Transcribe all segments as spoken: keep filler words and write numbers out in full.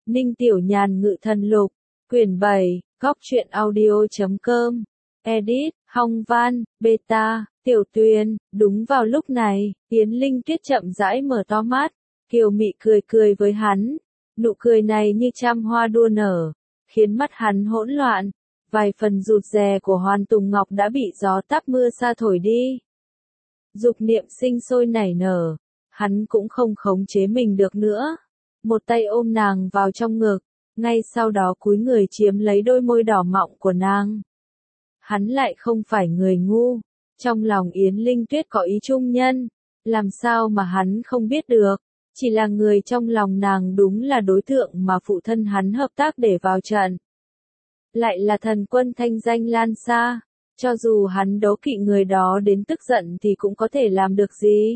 Ninh Tiểu Nhàn Ngự Thần Lục, quyển bảy, góc truyện audio.com, edit, Hong Văn, beta, Tiểu Tuyền. Đúng vào lúc này, Yến Linh Tuyết chậm rãi mở to mắt, kiều mị cười cười với hắn, nụ cười này như trăm hoa đua nở, khiến mắt hắn hỗn loạn, vài phần rụt rè của Hoàn Tùng Ngọc đã bị gió táp mưa sa thổi đi. Dục niệm sinh sôi nảy nở, hắn cũng không khống chế mình được nữa, một tay ôm nàng vào trong ngực, ngay sau đó cúi người chiếm lấy đôi môi đỏ mọng của nàng. Hắn lại không phải người ngu, trong lòng Yến Linh Tuyết có ý trung nhân, làm sao mà hắn không biết được, chỉ là người trong lòng nàng đúng là đối tượng mà phụ thân hắn hợp tác để vào trận. Lại là thần quân thanh danh lan xa, cho dù hắn đố kỵ người đó đến tức giận thì cũng có thể làm được gì.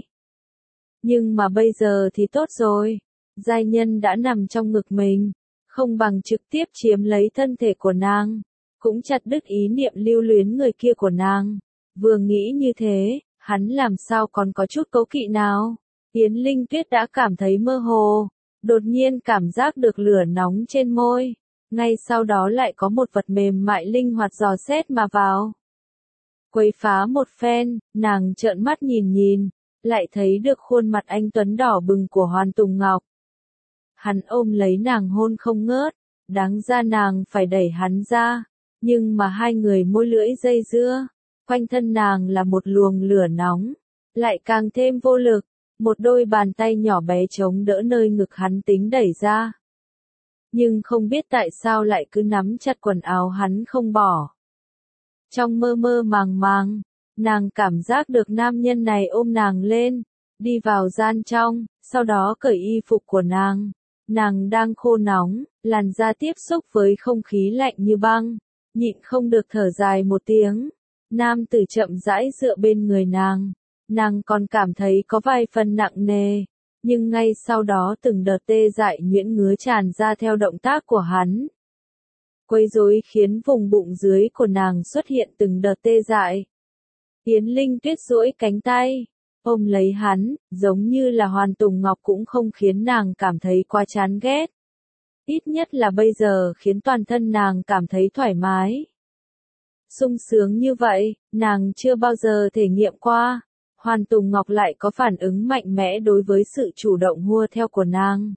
Nhưng mà bây giờ thì tốt rồi, giai nhân đã nằm trong ngực mình, không bằng trực tiếp chiếm lấy thân thể của nàng, cũng chặt đứt ý niệm lưu luyến người kia của nàng. Vừa nghĩ như thế, hắn làm sao còn có chút cố kỵ nào. Yến Linh Tuyết đã cảm thấy mơ hồ, đột nhiên cảm giác được lửa nóng trên môi, ngay sau đó lại có một vật mềm mại linh hoạt dò xét mà vào. Quấy phá một phen, nàng trợn mắt nhìn nhìn, lại thấy được khuôn mặt anh tuấn đỏ bừng của Hoàn Tùng Ngọc. Hắn ôm lấy nàng hôn không ngớt, đáng ra nàng phải đẩy hắn ra, nhưng mà hai người môi lưỡi dây dưa, quanh thân nàng là một luồng lửa nóng, lại càng thêm vô lực, một đôi bàn tay nhỏ bé chống đỡ nơi ngực hắn tính đẩy ra. Nhưng không biết tại sao lại cứ nắm chặt quần áo hắn không bỏ. Trong mơ mơ màng màng, nàng cảm giác được nam nhân này ôm nàng lên, đi vào gian trong, sau đó cởi y phục của nàng. Nàng đang khô nóng, làn da tiếp xúc với không khí lạnh như băng, nhịn không được thở dài một tiếng. Nam tử chậm rãi dựa bên người nàng, nàng còn cảm thấy có vài phần nặng nề, nhưng ngay sau đó từng đợt tê dại nhuyễn ngứa tràn ra theo động tác của hắn. Quấy rối khiến vùng bụng dưới của nàng xuất hiện từng đợt tê dại. Yến Linh Tuyết duỗi cánh tay, ôm lấy hắn, giống như là Hoàn Tùng Ngọc cũng không khiến nàng cảm thấy quá chán ghét. Ít nhất là bây giờ khiến toàn thân nàng cảm thấy thoải mái. Sung sướng như vậy, nàng chưa bao giờ thể nghiệm qua. Hoàn Tùng Ngọc lại có phản ứng mạnh mẽ đối với sự chủ động hua theo của nàng.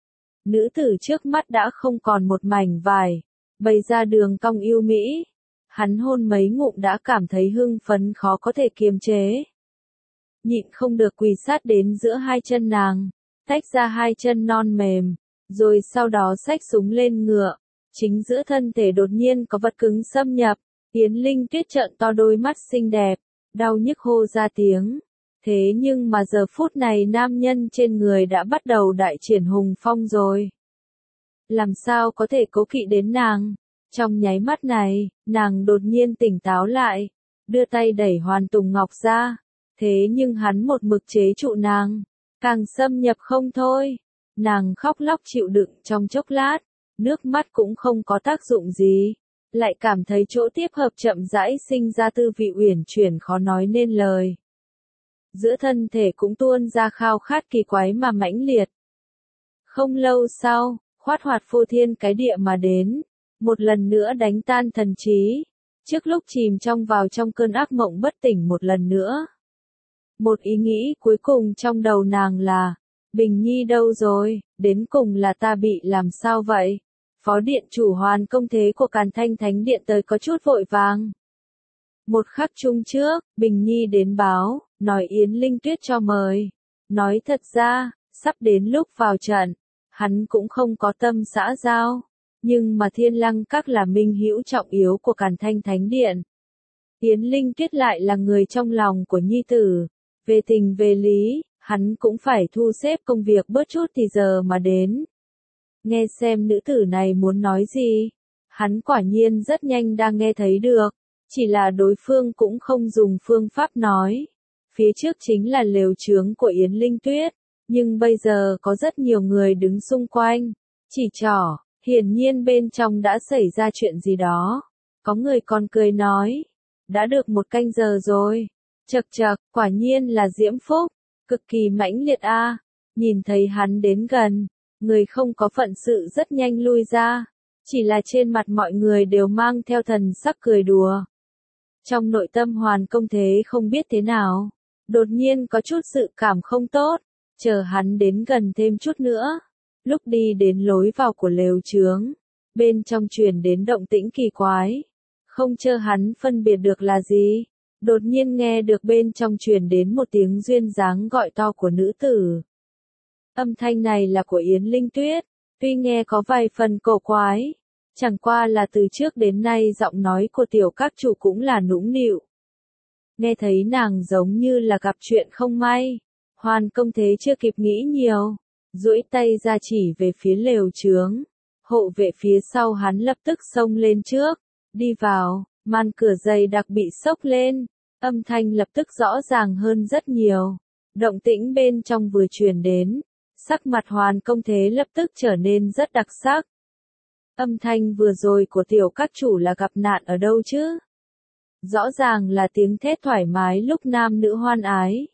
Nữ tử trước mắt đã không còn một mảnh vải, bày ra đường cong yêu mỹ. Hắn hôn mấy ngụm đã cảm thấy hưng phấn khó có thể kiềm chế. Nhịn không được quỳ sát đến giữa hai chân nàng, tách ra hai chân non mềm, rồi sau đó xách súng lên ngựa. Chính giữa thân thể đột nhiên có vật cứng xâm nhập, Yến Linh Tuyết trợn to đôi mắt xinh đẹp, đau nhức hô ra tiếng. Thế nhưng mà giờ phút này nam nhân trên người đã bắt đầu đại triển hùng phong rồi. Làm sao có thể cố kỵ đến nàng? Trong nháy mắt này, nàng đột nhiên tỉnh táo lại, đưa tay đẩy Hoàn Tùng Ngọc ra. Thế nhưng hắn một mực chế trụ nàng, càng xâm nhập không thôi. Nàng khóc lóc chịu đựng trong chốc lát, nước mắt cũng không có tác dụng gì, lại cảm thấy chỗ tiếp hợp chậm rãi sinh ra tư vị uyển chuyển khó nói nên lời. Giữa thân thể cũng tuôn ra khao khát kỳ quái mà mãnh liệt. Không lâu sau, khoát hoạt phô thiên cái địa mà đến, một lần nữa đánh tan thần trí, trước lúc chìm trong vào trong cơn ác mộng bất tỉnh một lần nữa. Một ý nghĩ cuối cùng trong đầu nàng là, Bình Nhi đâu rồi, đến cùng là ta bị làm sao vậy? Phó điện chủ Hoàn công thế của Càn Thanh Thánh Điện tới có chút vội vàng. Một khắc chung trước, Bình Nhi đến báo, nói Yến Linh Tuyết cho mời. Nói thật ra, sắp đến lúc vào trận, hắn cũng không có tâm xã giao, nhưng mà Thiên Lăng Các là minh hữu trọng yếu của Càn Thanh Thánh Điện. Yến Linh Tuyết lại là người trong lòng của nhi tử, về tình về lý, hắn cũng phải thu xếp công việc bớt chút thì giờ mà đến. Nghe xem nữ tử này muốn nói gì, hắn quả nhiên rất nhanh đang nghe thấy được, chỉ là đối phương cũng không dùng phương pháp nói. Phía trước chính là lều trướng của Yến Linh Tuyết, nhưng bây giờ có rất nhiều người đứng xung quanh, chỉ trỏ, hiển nhiên bên trong đã xảy ra chuyện gì đó. Có người còn cười nói, đã được một canh giờ rồi, chậc chậc, quả nhiên là Diễm Phúc, cực kỳ mãnh liệt a. Nhìn thấy hắn đến gần, Người không có phận sự rất nhanh lui ra, chỉ là trên mặt mọi người đều mang theo thần sắc cười đùa. Trong nội tâm Hoàn Công Thế không biết thế nào, đột nhiên có chút sự cảm không tốt, chờ hắn đến gần thêm chút nữa. Lúc đi đến lối vào của lều chướng, bên trong truyền đến động tĩnh kỳ quái, không chờ hắn phân biệt được là gì, đột nhiên nghe được bên trong truyền đến một tiếng duyên dáng gọi to của nữ tử. Âm thanh này là của Yến Linh Tuyết, tuy nghe có vài phần cổ quái, chẳng qua là từ trước đến nay giọng nói của tiểu các chủ cũng là nũng nịu. Nghe thấy nàng giống như là gặp chuyện không may, Hoàn Công Thế chưa kịp nghĩ nhiều, duỗi tay ra chỉ về phía lều chướng, hộ vệ phía sau hắn lập tức xông lên trước, đi vào, màn cửa dày đặc bị xốc lên, âm thanh lập tức rõ ràng hơn rất nhiều, động tĩnh bên trong vừa truyền đến, sắc mặt Hoàn Công Thế lập tức trở nên rất đặc sắc. Âm thanh vừa rồi của tiểu các chủ là gặp nạn ở đâu chứ? Rõ ràng là tiếng thét thoải mái lúc nam nữ hoan ái.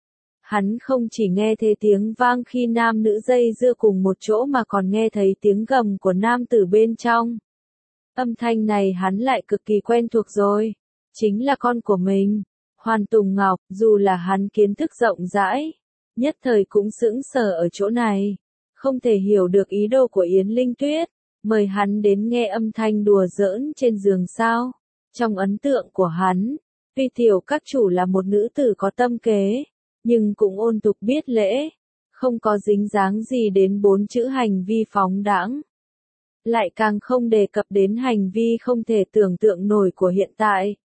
Hắn không chỉ nghe thấy tiếng vang khi nam nữ dây dưa cùng một chỗ mà còn nghe thấy tiếng gầm của nam tử bên trong. Âm thanh này hắn lại cực kỳ quen thuộc rồi, chính là con của mình, Hoàn Tùng Ngọc. Dù là hắn kiến thức rộng rãi, nhất thời cũng sững sờ ở chỗ này, không thể hiểu được ý đồ của Yến Linh Tuyết, mời hắn đến nghe âm thanh đùa giỡn trên giường sao. Trong ấn tượng của hắn, tuy tiểu các chủ là một nữ tử có tâm kế, nhưng cũng ôn tục biết lễ, không có dính dáng gì đến bốn chữ hành vi phóng đãng. Lại càng không đề cập đến hành vi không thể tưởng tượng nổi của hiện tại.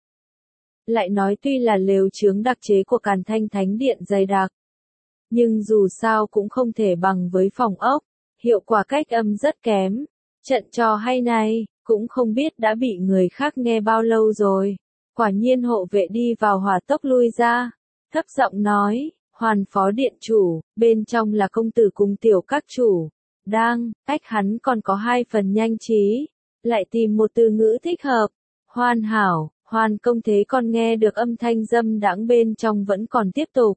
Lại nói tuy là lều chướng đặc chế của Càn Thanh Thánh Điện dày đặc, nhưng dù sao cũng không thể bằng với phòng ốc, hiệu quả cách âm rất kém. Trận trò hay này, cũng không biết đã bị người khác nghe bao lâu rồi. Quả nhiên hộ vệ đi vào hỏa tốc lui ra, thấp giọng nói, Hoàn phó điện chủ, bên trong là công tử cùng tiểu các chủ. Đang, cách hắn còn có hai phần nhanh trí, lại tìm một từ ngữ thích hợp. Hoàn hảo, Hoàn Công Thế còn nghe được âm thanh dâm đãng bên trong vẫn còn tiếp tục.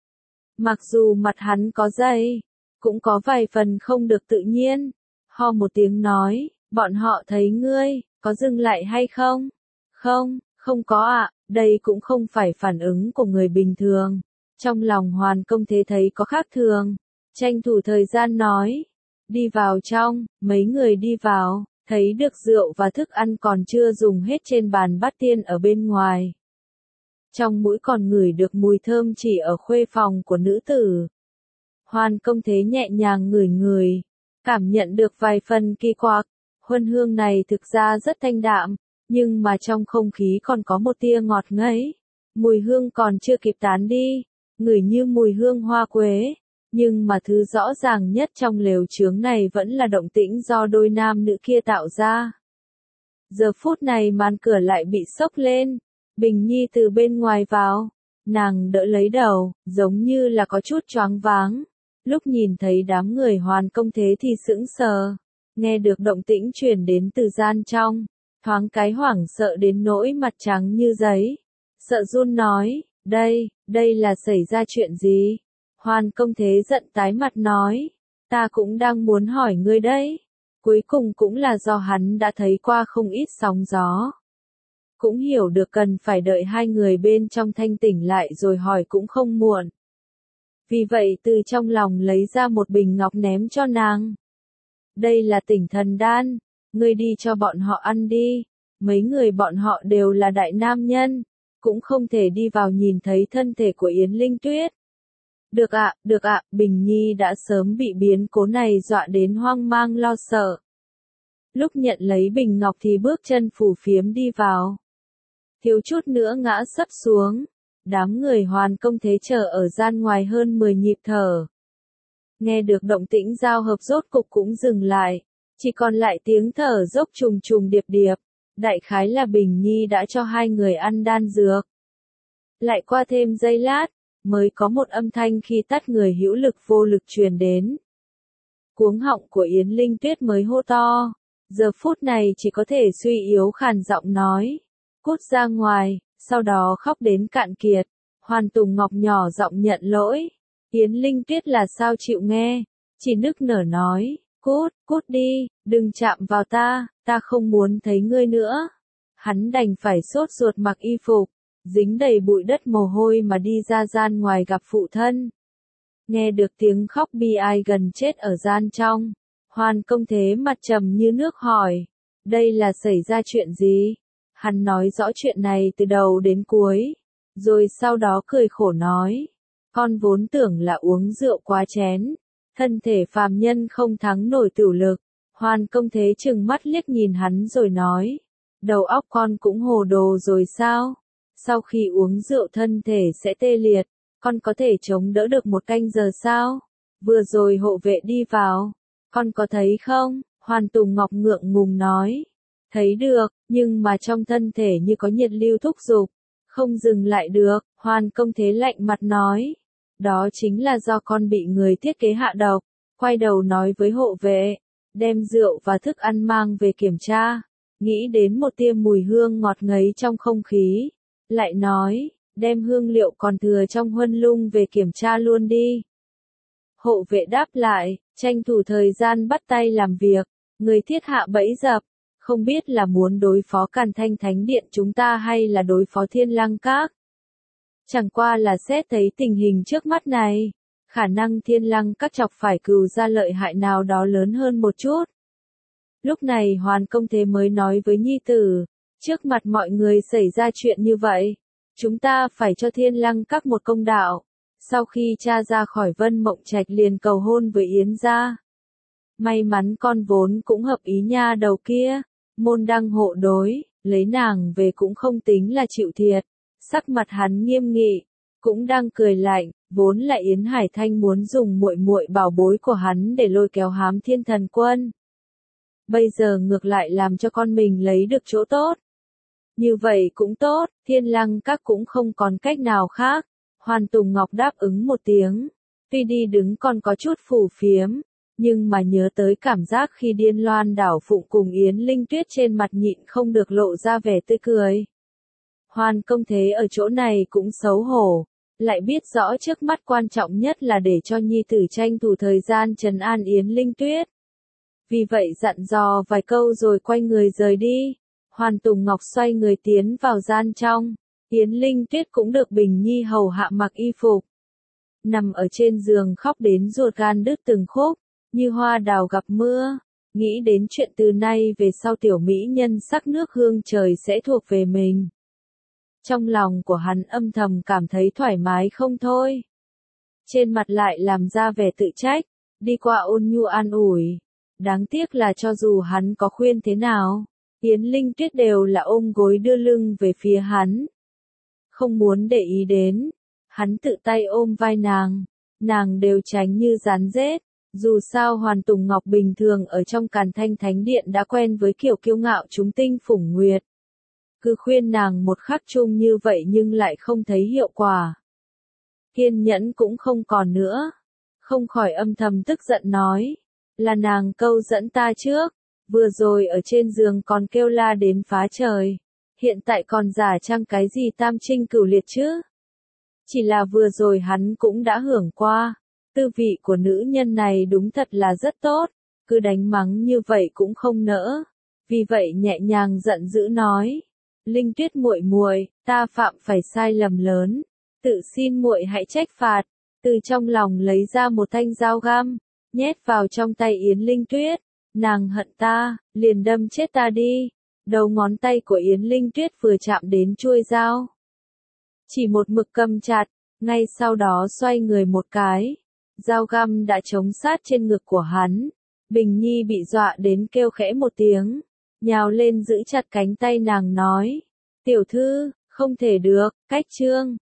Mặc dù mặt hắn có dây, cũng có vài phần không được tự nhiên. Ho một tiếng nói, bọn họ thấy ngươi, có dừng lại hay không? Không, không có ạ, đây cũng không phải phản ứng của người bình thường. Trong lòng Hoàn Công Thế thấy có khác thường, tranh thủ thời gian nói, đi vào trong. Mấy người đi vào, thấy được rượu và thức ăn còn chưa dùng hết trên bàn bát tiên ở bên ngoài. Trong mũi còn ngửi được mùi thơm chỉ ở khuê phòng của nữ tử. Hoàn Công Thế nhẹ nhàng ngửi ngửi, cảm nhận được vài phần kỳ quặc. Huân hương này thực ra rất thanh đạm, nhưng mà trong không khí còn có một tia ngọt ngấy. Mùi hương còn chưa kịp tán đi, ngửi như mùi hương hoa quế. Nhưng mà thứ rõ ràng nhất trong lều chướng này vẫn là động tĩnh do đôi nam nữ kia tạo ra. Giờ phút này màn cửa lại bị xốc lên, Bình Nhi từ bên ngoài vào, nàng đỡ lấy đầu, giống như là có chút choáng váng. Lúc nhìn thấy đám người Hoàn Công Thế thì sững sờ, nghe được động tĩnh truyền đến từ gian trong, thoáng cái hoảng sợ đến nỗi mặt trắng như giấy. Sợ run nói, đây, đây là xảy ra chuyện gì? Hoàn Công Thế giận tái mặt nói, ta cũng đang muốn hỏi ngươi đấy. Cuối cùng cũng là do hắn đã thấy qua không ít sóng gió. Cũng hiểu được cần phải đợi hai người bên trong thanh tỉnh lại rồi hỏi cũng không muộn. Vì vậy từ trong lòng lấy ra một bình ngọc ném cho nàng. Đây là Tỉnh Thần Đan, ngươi đi cho bọn họ ăn đi. Mấy người bọn họ đều là đại nam nhân, cũng không thể đi vào nhìn thấy thân thể của Yến Linh Tuyết. Được ạ, được ạ, Bình Nhi đã sớm bị biến cố này dọa đến hoang mang lo sợ. Lúc nhận lấy bình ngọc thì bước chân phù phiếm đi vào. Thiếu chút nữa ngã sấp xuống. Đám người Hoàn Công Thế chờ ở gian ngoài hơn mười nhịp thở. Nghe được động tĩnh giao hợp rốt cục cũng dừng lại. Chỉ còn lại tiếng thở dốc trùng trùng điệp điệp. Đại khái là Bình Nhi đã cho hai người ăn đan dược. Lại qua thêm giây lát, mới có một âm thanh khi tắt người hữu lực vô lực truyền đến. Cuống họng của Yến Linh Tuyết mới hô to. Giờ phút này chỉ có thể suy yếu khàn giọng nói. Cút ra ngoài, sau đó khóc đến cạn kiệt. Hoàn Tùng Ngọc nhỏ giọng nhận lỗi. Yến Linh Tuyết là sao chịu nghe. chỉ nức nở nói, cút, cút đi, đừng chạm vào ta, ta không muốn thấy ngươi nữa. Hắn đành phải sốt ruột mặc y phục, dính đầy bụi đất mồ hôi mà đi ra gian ngoài gặp phụ thân. Nghe được tiếng khóc bi ai gần chết ở gian trong, Hoàn Công Thế mặt trầm như nước hỏi, đây là xảy ra chuyện gì? Hắn nói rõ chuyện này từ đầu đến cuối, rồi sau đó cười khổ nói, con vốn tưởng là uống rượu quá chén, thân thể phàm nhân không thắng nổi tửu lực. Hoàn Công Thế trừng mắt liếc nhìn hắn rồi nói, đầu óc con cũng hồ đồ rồi sao? Sau khi uống rượu thân thể sẽ tê liệt, con có thể chống đỡ được một canh giờ sao? Vừa rồi hộ vệ đi vào, con có thấy không? Hoàn Tùng Ngọc ngượng ngùng nói, thấy được, nhưng mà trong thân thể như có nhiệt lưu thúc giục, không dừng lại được. Hoàn Công Thế lạnh mặt nói, đó chính là do con bị người thiết kế hạ độc. Quay đầu nói với hộ vệ, đem rượu và thức ăn mang về kiểm tra, nghĩ đến một tia mùi hương ngọt ngấy trong không khí, lại nói, đem hương liệu còn thừa trong huân lung về kiểm tra luôn đi. Hộ vệ đáp lại, tranh thủ thời gian bắt tay làm việc, người thiết hạ bẫy dập, không biết là muốn đối phó Càn Thanh Thánh Điện chúng ta hay là đối phó Thiên Lăng Các. Chẳng qua là xét thấy tình hình trước mắt này, khả năng Thiên Lăng Các chọc phải cừu ra lợi hại nào đó lớn hơn một chút. Lúc này Hoàn Công Thế mới nói với nhi tử, trước mặt mọi người xảy ra chuyện như vậy, chúng ta phải cho Thiên Lăng Các một công đạo. Sau khi cha ra khỏi Vân Mộng Trạch liền cầu hôn với Yến gia. May mắn con vốn cũng hợp ý nha đầu kia, môn đăng hộ đối, lấy nàng về cũng không tính là chịu thiệt. Sắc mặt hắn nghiêm nghị, cũng đang cười lạnh, vốn là Yến Hải Thanh muốn dùng muội muội bảo bối của hắn để lôi kéo Hám Thiên Thần Quân. Bây giờ ngược lại làm cho con mình lấy được chỗ tốt. Như vậy cũng tốt, Thiên Lăng Các cũng không còn cách nào khác. Hoàn Tùng Ngọc đáp ứng một tiếng, tuy đi đứng còn có chút phù phiếm, nhưng mà nhớ tới cảm giác khi Điên Loan Đảo Phụng cùng Yến Linh Tuyết trên mặt nhịn không được lộ ra vẻ tươi cười. Hoàn Công Thế ở chỗ này cũng xấu hổ, lại biết rõ trước mắt quan trọng nhất là để cho nhi tử tranh thủ thời gian trấn an Yến Linh Tuyết. Vì vậy dặn dò vài câu rồi quay người rời đi. Hoàn Tùng Ngọc xoay người tiến vào gian trong, Yến Linh Tuyết cũng được Bình Nhi hầu hạ mặc y phục. Nằm ở trên giường khóc đến ruột gan đứt từng khúc, như hoa đào gặp mưa, nghĩ đến chuyện từ nay về sau tiểu mỹ nhân sắc nước hương trời sẽ thuộc về mình. Trong lòng của hắn âm thầm cảm thấy thoải mái không thôi. Trên mặt lại làm ra vẻ tự trách, đi qua ôn nhu an ủi. Đáng tiếc là cho dù hắn có khuyên thế nào, Yến Linh Tuyết đều là ôm gối đưa lưng về phía hắn. Không muốn để ý đến, hắn tự tay ôm vai nàng, nàng đều tránh như rán rết. Dù sao Hoàn Tùng Ngọc bình thường ở trong Càn Thanh Thánh Điện đã quen với kiểu kiêu ngạo chúng tinh phủng nguyệt. Cứ khuyên nàng một khắc chung như vậy nhưng lại không thấy hiệu quả. Kiên nhẫn cũng không còn nữa. Không khỏi âm thầm tức giận nói, là nàng câu dẫn ta trước, vừa rồi ở trên giường còn kêu la đến phá trời. Hiện tại còn giả trang cái gì tam trinh cửu liệt chứ? Chỉ là vừa rồi hắn cũng đã hưởng qua. Tư vị của nữ nhân này đúng thật là rất tốt, cứ đánh mắng như vậy cũng không nỡ. Vì vậy nhẹ nhàng giận dữ nói, Linh Tuyết muội muội, ta phạm phải sai lầm lớn, tự xin muội hãy trách phạt. Từ trong lòng lấy ra một thanh dao găm, nhét vào trong tay Yến Linh Tuyết. Nàng hận ta, liền đâm chết ta đi. Đầu ngón tay của Yến Linh Tuyết vừa chạm đến chuôi dao, chỉ một mực cầm chặt, ngay sau đó xoay người một cái. Dao găm đã chống sát trên ngực của hắn. Bình Nhi bị dọa đến kêu khẽ một tiếng, nhào lên giữ chặt cánh tay nàng nói, tiểu thư, không thể được, cách chương.